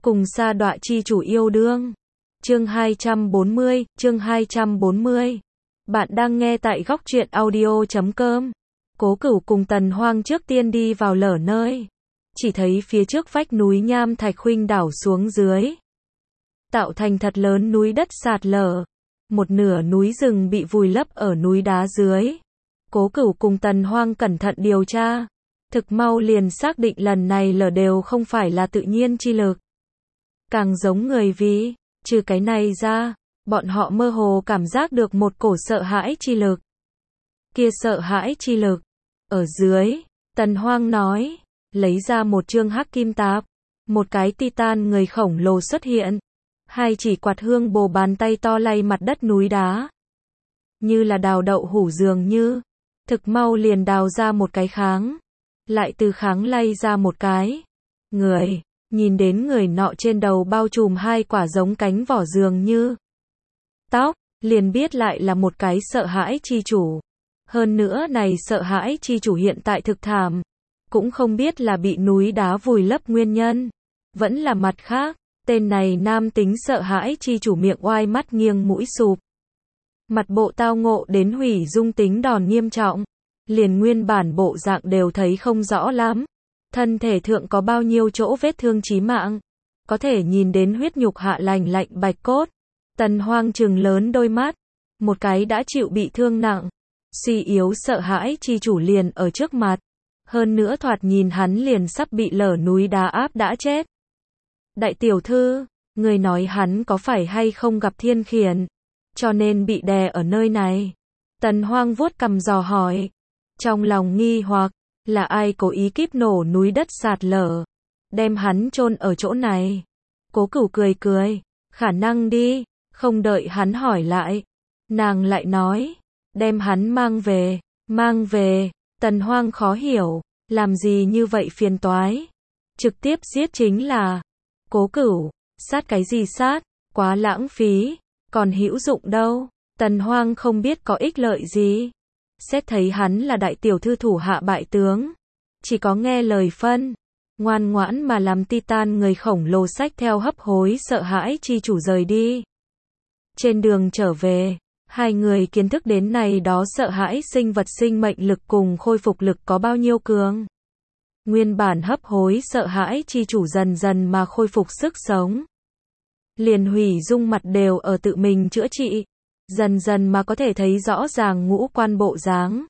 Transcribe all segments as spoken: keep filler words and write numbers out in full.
Cùng sa đọa chi chủ yêu đương. Chương hai trăm bốn mươi, chương hai trăm bốn mươi. Bạn đang nghe tại góc truyện audio chấm com. Cố Cửu cùng Tần Hoang trước tiên đi vào lở nơi. Chỉ thấy phía trước vách núi nham thạch khuynh đảo xuống dưới. Tạo thành thật lớn núi đất sạt lở. Một nửa núi rừng bị vùi lấp ở núi đá dưới. Cố Cửu cùng Tần Hoang cẩn thận điều tra. Thực mau liền xác định lần này lở đều không phải là tự nhiên chi lực. Càng giống người vì, trừ cái này ra, bọn họ mơ hồ cảm giác được một cổ sợ hãi chi lực. Kia sợ hãi chi lực. Ở dưới, Tần Hoang nói, lấy ra một chương hắc kim tạp. Một cái titan người khổng lồ xuất hiện. Hai chỉ quạt hương bồ bàn tay to lay mặt đất núi đá. Như là đào đậu hủ dường như. Thực mau liền đào ra một cái kháng. Lại từ kháng lay ra một cái. Người. Nhìn đến người nọ trên đầu bao trùm hai quả giống cánh vỏ dường như tóc, liền biết lại là một cái sợ hãi chi chủ. Hơn nữa này sợ hãi chi chủ hiện tại thực thảm, cũng không biết là bị núi đá vùi lấp nguyên nhân, vẫn là mặt khác, tên này nam tính sợ hãi chi chủ miệng oai mắt nghiêng mũi sụp. Mặt bộ tao ngộ đến hủy dung tính đòn nghiêm trọng, liền nguyên bản bộ dạng đều thấy không rõ lắm. Thân thể thượng có bao nhiêu chỗ vết thương chí mạng, có thể nhìn đến huyết nhục hạ lành lạnh bạch cốt. Tần Hoang trừng lớn đôi mắt, một cái đã chịu bị thương nặng, suy yếu sợ hãi chi chủ liền ở trước mặt, hơn nữa thoạt nhìn hắn liền sắp bị lở núi đá áp đã chết. Đại tiểu thư, người nói hắn có phải hay không gặp thiên khiển, cho nên bị đè ở nơi này. Tần Hoang vuốt cằm dò hỏi, trong lòng nghi hoặc, là ai cố ý kíp nổ núi đất sạt lở, đem hắn chôn ở chỗ này. Cố Cửu cười cười, khả năng đi, không đợi hắn hỏi lại. Nàng lại nói, đem hắn mang về, mang về. Tần Hoang khó hiểu, làm gì như vậy phiền toái. Trực tiếp giết chính là. Cố Cửu, sát cái gì sát, quá lãng phí, còn hữu dụng đâu. Tần Hoang không biết có ích lợi gì. Xét thấy hắn là đại tiểu thư thủ hạ bại tướng, chỉ có nghe lời phân, ngoan ngoãn mà làm titan người khổng lồ xách theo hấp hối sợ hãi chi chủ rời đi. Trên đường trở về, hai người kiến thức đến này đó sợ hãi sinh vật sinh mệnh lực cùng khôi phục lực có bao nhiêu cường. Nguyên bản hấp hối sợ hãi chi chủ dần dần mà khôi phục sức sống. Liền hủy dung mặt đều ở tự mình chữa trị. Dần dần mà có thể thấy rõ ràng ngũ quan bộ dáng.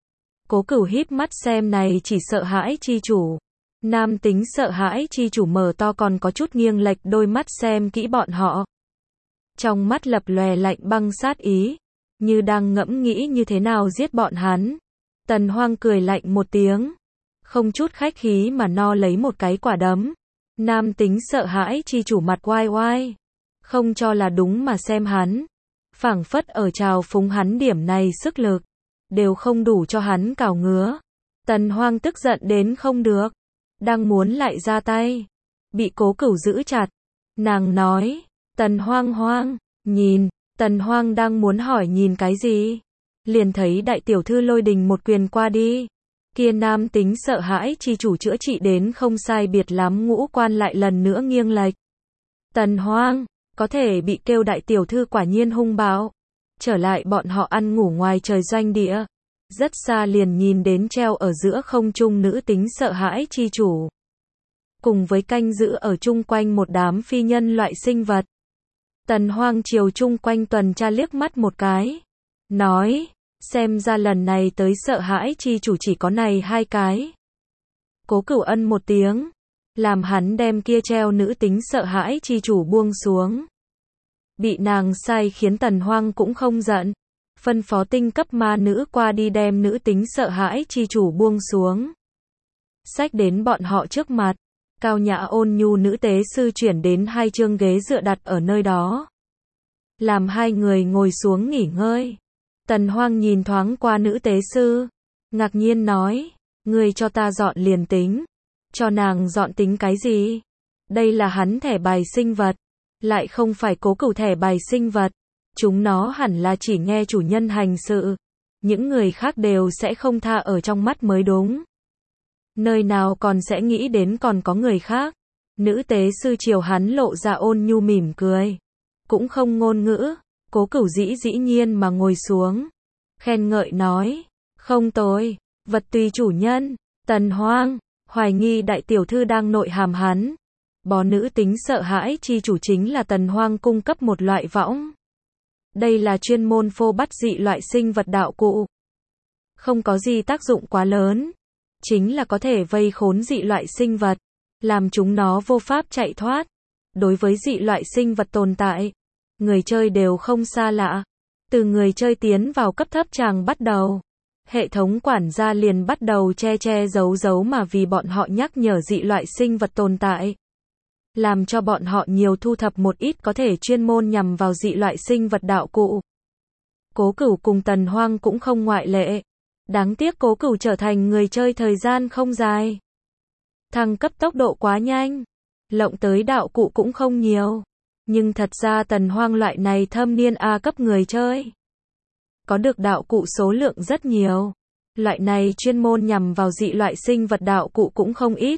Cố Cửu híp mắt xem này chỉ sợ hãi chi chủ. Nam tính sợ hãi chi chủ mở to còn có chút nghiêng lệch đôi mắt xem kỹ bọn họ. Trong mắt lập lòe lạnh băng sát ý, như đang ngẫm nghĩ như thế nào giết bọn hắn. Tần Hoang cười lạnh một tiếng, không chút khách khí mà no lấy một cái quả đấm. Nam tính sợ hãi chi chủ mặt oai oai, không cho là đúng mà xem hắn. Phảng phất ở trào phúng hắn điểm này sức lực, đều không đủ cho hắn cào ngứa. Tần Hoang tức giận đến không được, đang muốn lại ra tay, bị Cố Cửu giữ chặt. Nàng nói, Tần Hoang Hoang, nhìn, Tần Hoang đang muốn hỏi nhìn cái gì, liền thấy đại tiểu thư lôi đình một quyền qua đi. Kia nam tính sợ hãi chi chủ chữa trị đến không sai biệt lắm ngũ quan lại lần nữa nghiêng lệch. Tần Hoang có thể bị kêu đại tiểu thư quả nhiên hung bạo. Trở lại bọn họ ăn ngủ ngoài trời doanh địa. Rất xa liền nhìn đến treo ở giữa không trung nữ tính sợ hãi chi chủ. Cùng với canh giữ ở chung quanh một đám phi nhân loại sinh vật. Tần Hoang chiều chung quanh tuần tra liếc mắt một cái. Nói, xem ra lần này tới sợ hãi chi chủ chỉ có này hai cái. Cố Cửu ân một tiếng. Làm hắn đem kia treo nữ tính sợ hãi chi chủ buông xuống. Bị nàng sai khiến Tần Hoang cũng không giận. Phân phó tinh cấp ma nữ qua đi đem nữ tính sợ hãi chi chủ buông xuống. Xách đến bọn họ trước mặt. Cao nhã ôn nhu nữ tế sư chuyển đến hai chương ghế dựa đặt ở nơi đó. Làm hai người ngồi xuống nghỉ ngơi. Tần Hoang nhìn thoáng qua nữ tế sư. Ngạc nhiên nói, người cho ta dọn liền tính. Cho nàng dọn tính cái gì? Đây là hắn thẻ bài sinh vật, lại không phải Cố Cửu thẻ bài sinh vật. Chúng nó hẳn là chỉ nghe chủ nhân hành sự. Những người khác đều sẽ không tha ở trong mắt mới đúng. Nơi nào còn sẽ nghĩ đến còn có người khác. Nữ tế sư chiều hắn lộ ra ôn nhu mỉm cười. Cũng không ngôn ngữ, Cố Cửu dĩ dĩ nhiên mà ngồi xuống. Khen ngợi nói, không tồi, vật tùy chủ nhân. Tần Hoang, hoài nghi đại tiểu thư đang nội hàm hắn. Bó nữ tính sợ hãi chi chủ chính là Tần Hoang cung cấp một loại võng. Đây là chuyên môn phô bắt dị loại sinh vật đạo cụ. Không có gì tác dụng quá lớn. Chính là có thể vây khốn dị loại sinh vật. Làm chúng nó vô pháp chạy thoát. Đối với dị loại sinh vật tồn tại, người chơi đều không xa lạ. Từ người chơi tiến vào cấp thấp tràng bắt đầu, hệ thống quản gia liền bắt đầu che che giấu giấu mà vì bọn họ nhắc nhở dị loại sinh vật tồn tại. Làm cho bọn họ nhiều thu thập một ít có thể chuyên môn nhằm vào dị loại sinh vật đạo cụ. Cố Cửu cùng Tần Hoang cũng không ngoại lệ. Đáng tiếc Cố Cửu trở thành người chơi thời gian không dài. Thăng cấp tốc độ quá nhanh. Lộng tới đạo cụ cũng không nhiều. Nhưng thật ra Tần Hoang loại này thâm niên A cấp người chơi. Có được đạo cụ số lượng rất nhiều. Loại này chuyên môn nhằm vào dị loại sinh vật đạo cụ cũng không ít.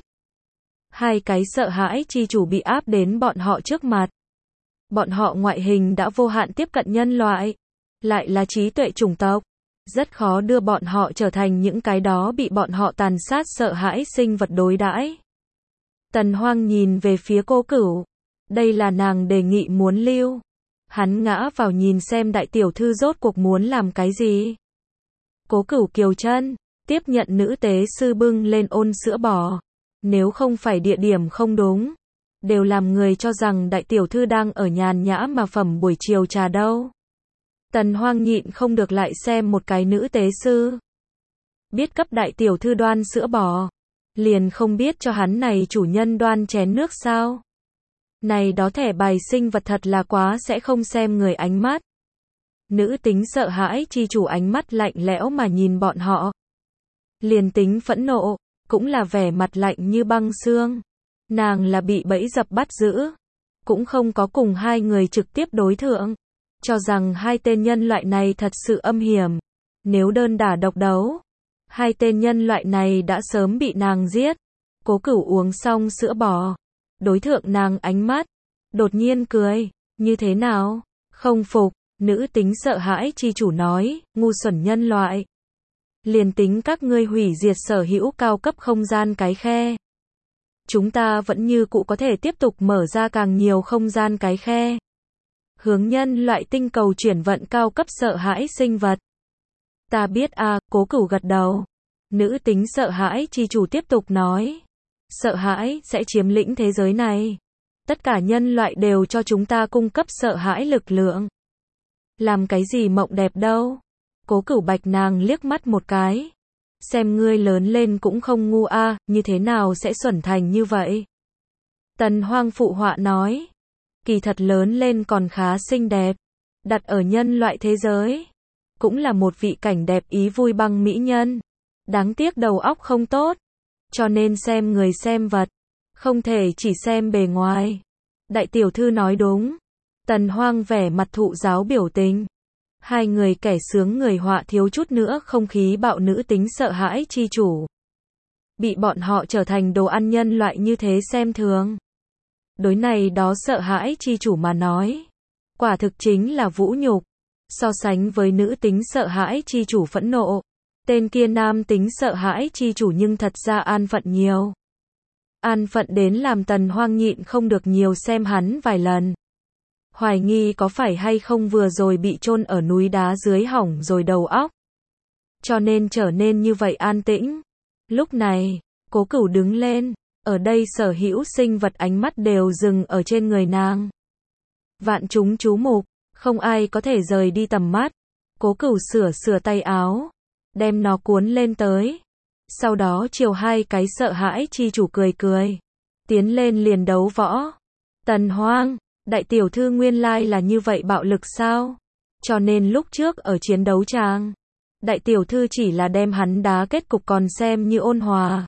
Hai cái sợ hãi chi chủ bị áp đến bọn họ trước mặt. Bọn họ ngoại hình đã vô hạn tiếp cận nhân loại. Lại là trí tuệ chủng tộc. Rất khó đưa bọn họ trở thành những cái đó bị bọn họ tàn sát sợ hãi sinh vật đối đãi. Tần Hoang nhìn về phía Cố Cửu. Đây là nàng đề nghị muốn lưu. Hắn ngã vào nhìn xem đại tiểu thư rốt cuộc muốn làm cái gì. Cố Cửu kiều chân, tiếp nhận nữ tế sư bưng lên ôn sữa bò. Nếu không phải địa điểm không đúng, đều làm người cho rằng đại tiểu thư đang ở nhàn nhã mà phẩm buổi chiều trà đâu. Tần Hoang nhịn không được lại xem một cái nữ tế sư. Biết cấp đại tiểu thư đoan sữa bò, liền không biết cho hắn này chủ nhân đoan chén nước sao. Này đó thẻ bài sinh vật thật là quá sẽ không xem người ánh mắt. Nữ tính sợ hãi chi chủ ánh mắt lạnh lẽo mà nhìn bọn họ. Liền tính phẫn nộ, cũng là vẻ mặt lạnh như băng xương. Nàng là bị bẫy dập bắt giữ. Cũng không có cùng hai người trực tiếp đối thượng. Cho rằng hai tên nhân loại này thật sự âm hiểm. Nếu đơn đả độc đấu, hai tên nhân loại này đã sớm bị nàng giết. Cố Cửu uống xong sữa bò, đối thượng nàng ánh mắt, đột nhiên cười, như thế nào? Không phục, nữ tính sợ hãi chi chủ nói, ngu xuẩn nhân loại. Liền tính các ngươi hủy diệt sở hữu cao cấp không gian cái khe. Chúng ta vẫn như cũ có thể tiếp tục mở ra càng nhiều không gian cái khe. Hướng nhân loại tinh cầu chuyển vận cao cấp sợ hãi sinh vật. Ta biết a, à, Cố Cửu gật đầu. Nữ tính sợ hãi chi chủ tiếp tục nói. Sợ hãi sẽ chiếm lĩnh thế giới này. Tất cả nhân loại đều cho chúng ta cung cấp sợ hãi lực lượng. Làm cái gì mộng đẹp đâu. Cố Cửu bạch nàng liếc mắt một cái. Xem ngươi lớn lên cũng không ngu a, à, như thế nào sẽ xuẩn thành như vậy. Tần Hoang phụ họa nói. Kỳ thật lớn lên còn khá xinh đẹp. Đặt ở nhân loại thế giới. Cũng là một vị cảnh đẹp ý vui băng mỹ nhân. Đáng tiếc đầu óc không tốt. Cho nên xem người xem vật. Không thể chỉ xem bề ngoài. Đại tiểu thư nói đúng. Tần Hoang vẻ mặt thụ giáo biểu tình. Hai người kẻ sướng người họa thiếu chút nữa không khí bạo nữ tính sợ hãi chi chủ. Bị bọn họ trở thành đồ ăn nhân loại như thế xem thường. Đối này đó sợ hãi chi chủ mà nói. Quả thực chính là vũ nhục. So sánh với nữ tính sợ hãi chi chủ phẫn nộ. Tên kia nam tính sợ hãi chi chủ nhưng thật ra an phận nhiều. An phận đến làm Tần Hoang nhịn không được nhiều xem hắn vài lần. Hoài nghi có phải hay không vừa rồi bị chôn ở núi đá dưới hỏng rồi đầu óc. Cho nên trở nên như vậy an tĩnh. Lúc này, Cố Cửu đứng lên. Ở đây sở hữu sinh vật ánh mắt đều dừng ở trên người nàng. Vạn chúng chú mục, không ai có thể rời đi tầm mắt. Cố Cửu sửa sửa tay áo, đem nó cuốn lên tới. Sau đó chiều hai cái sợ hãi chi chủ cười cười. Tiến lên liền đấu võ. Tần Hoang, đại tiểu thư nguyên lai là như vậy bạo lực sao? Cho nên lúc trước ở chiến đấu tràng, đại tiểu thư chỉ là đem hắn đá kết cục còn xem như ôn hòa.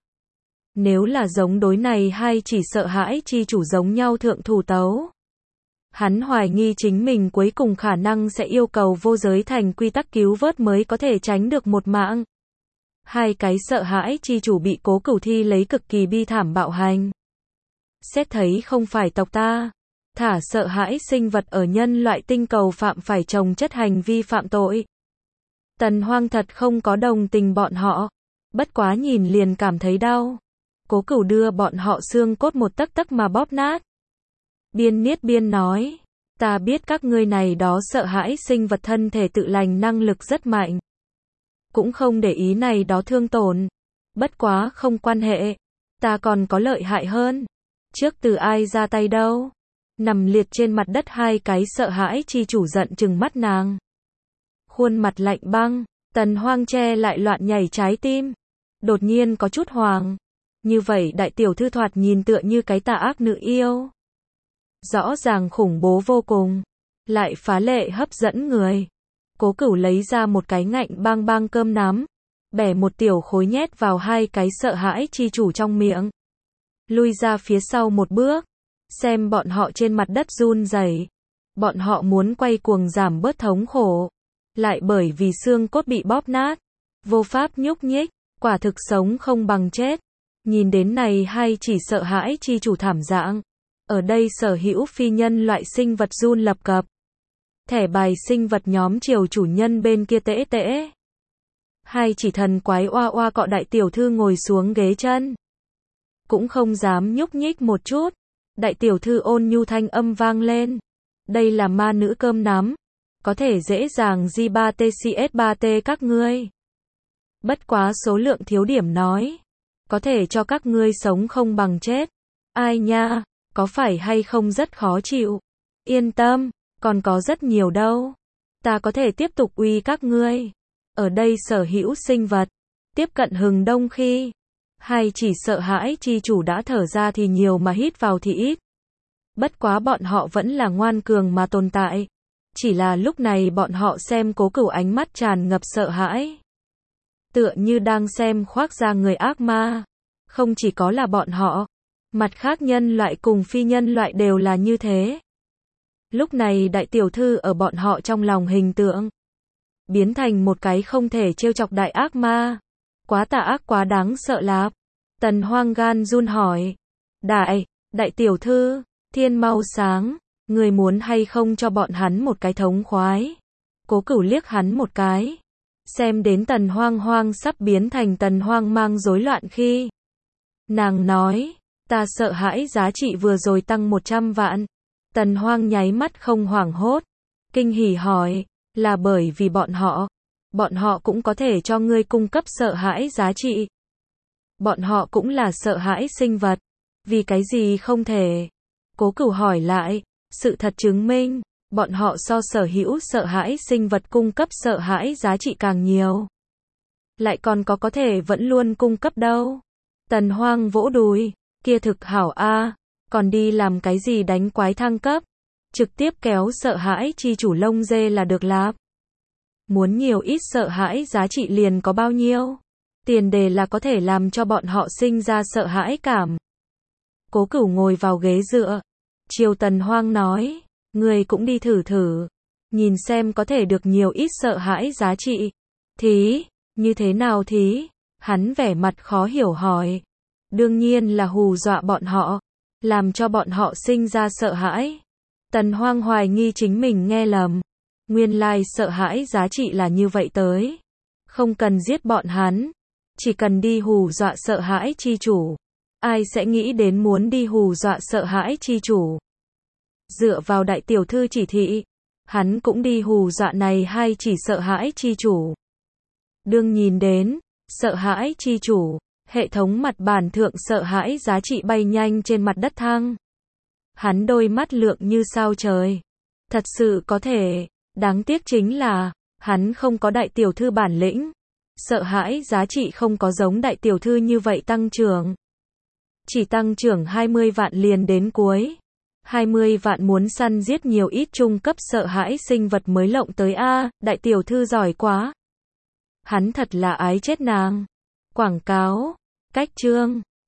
Nếu là giống đối này hay chỉ sợ hãi chi chủ giống nhau thượng thủ tấu. Hắn hoài nghi chính mình cuối cùng khả năng sẽ yêu cầu vô giới thành quy tắc cứu vớt mới có thể tránh được một mạng. Hai cái sợ hãi chi chủ bị Cố Cửu thi lấy cực kỳ bi thảm bạo hành. xét thấy không phải tộc ta. Thả sợ hãi sinh vật ở nhân loại tinh cầu phạm phải chồng chất hành vi phạm tội. Tần Hoang thật không có đồng tình bọn họ. Bất quá nhìn liền cảm thấy đau. Cố Cửu đưa bọn họ xương cốt một tấc tấc mà bóp nát. Biên Niết Biên nói. Ta biết các ngươi này đó sợ hãi sinh vật thân thể tự lành năng lực rất mạnh. Cũng không để ý này đó thương tổn. Bất quá không quan hệ. Ta còn có lợi hại hơn. Trước từ ai ra tay đâu. Nằm liệt trên mặt đất hai cái sợ hãi chi chủ giận trừng mắt nàng. Khuôn mặt lạnh băng. Tần Hoang che lại loạn nhảy trái tim. Đột nhiên có chút hoàng. Như vậy đại tiểu thư thoạt nhìn tựa như cái tà ác nữ yêu. Rõ ràng khủng bố vô cùng. Lại phá lệ hấp dẫn người. Cố Cửu lấy ra một cái ngạnh bang bang cơm nắm. Bẻ một tiểu khối nhét vào hai cái sợ hãi chi chủ trong miệng. Lui ra phía sau một bước. Xem bọn họ trên mặt đất run rẩy. Bọn họ muốn quay cuồng giảm bớt thống khổ. Lại bởi vì xương cốt bị bóp nát. Vô pháp nhúc nhích. Quả thực sống không bằng chết. Nhìn đến này hay chỉ sợ hãi chi chủ thảm dạng. Ở đây sở hữu phi nhân loại sinh vật run lập cập. Thẻ bài sinh vật nhóm triều chủ nhân bên kia tễ tễ. Hai chỉ thần quái oa oa cọ đại tiểu thư ngồi xuống ghế chân. Cũng không dám nhúc nhích một chút. Đại tiểu thư ôn nhu thanh âm vang lên. Đây là ma nữ cơm nắm. Có thể dễ dàng G ba T C S ba T các ngươi. Bất quá số lượng thiếu điểm nói. Có thể cho các ngươi sống không bằng chết. Ai nha, có phải hay không rất khó chịu. Yên tâm, còn có rất nhiều đâu. Ta có thể tiếp tục uy các ngươi. Ở đây sở hữu sinh vật. Tiếp cận hừng đông khi. Hay chỉ sợ hãi chi chủ đã thở ra thì nhiều mà hít vào thì ít. Bất quá bọn họ vẫn là ngoan cường mà tồn tại. Chỉ là lúc này bọn họ xem Cố Cửu ánh mắt tràn ngập sợ hãi. Tựa như đang xem khoác da người ác ma. Không chỉ có là bọn họ. Mặt khác nhân loại cùng phi nhân loại đều là như thế. Lúc này đại tiểu thư ở bọn họ trong lòng hình tượng. Biến thành một cái không thể trêu chọc đại ác ma. Quá tà ác quá đáng sợ lắm. Tần Hoang gan run hỏi. Đại, đại tiểu thư, thiên mau sáng. Người muốn hay không cho bọn hắn một cái thống khoái. Cố Cửu liếc hắn một cái. Xem đến Tần Hoang Hoang sắp biến thành Tần Hoang mang rối loạn khi. Nàng nói, ta sợ hãi giá trị vừa rồi tăng một trăm vạn. Tần Hoang nháy mắt không hoảng hốt. Kinh hỉ hỏi, là bởi vì bọn họ. Bọn họ cũng có thể cho ngươi cung cấp sợ hãi giá trị. Bọn họ cũng là sợ hãi sinh vật. Vì cái gì không thể? Cố Cửu hỏi lại, sự thật chứng minh, bọn họ so sở hữu sợ hãi sinh vật cung cấp sợ hãi giá trị càng nhiều. Lại còn có có thể vẫn luôn cung cấp đâu. Tần Hoang vỗ đùi, kia thực hảo a, còn đi làm cái gì đánh quái thăng cấp, trực tiếp kéo sợ hãi chi chủ lông dê là được lắm. Muốn nhiều ít sợ hãi giá trị liền có bao nhiêu. Tiền đề là có thể làm cho bọn họ sinh ra sợ hãi cảm. Cố Cửu ngồi vào ghế dựa. Triều Tần Hoang nói, người cũng đi thử thử. Nhìn xem có thể được nhiều ít sợ hãi giá trị. Thí, như thế nào thí? Hắn vẻ mặt khó hiểu hỏi. Đương nhiên là hù dọa bọn họ. Làm cho bọn họ sinh ra sợ hãi. Tần Hoang hoài nghi chính mình nghe lầm. Nguyên lai sợ hãi giá trị là như vậy tới. Không cần giết bọn hắn. Chỉ cần đi hù dọa sợ hãi chi chủ. Ai sẽ nghĩ đến muốn đi hù dọa sợ hãi chi chủ. Dựa vào đại tiểu thư chỉ thị. Hắn cũng đi hù dọa này hay chỉ sợ hãi chi chủ. Đương nhìn đến. Sợ hãi chi chủ. Hệ thống mặt bàn thượng sợ hãi giá trị bay nhanh trên mặt đất thăng. Hắn đôi mắt lượng như sao trời. Thật sự có thể. Đáng tiếc chính là. Hắn không có đại tiểu thư bản lĩnh. Sợ hãi giá trị không có giống đại tiểu thư như vậy tăng trưởng. Chỉ tăng trưởng hai mươi vạn liền đến cuối. hai mươi vạn muốn săn giết nhiều ít trung cấp sợ hãi sinh vật mới lộng tới a, đại tiểu thư giỏi quá. Hắn thật là ái chết nàng. Quảng cáo, cách chương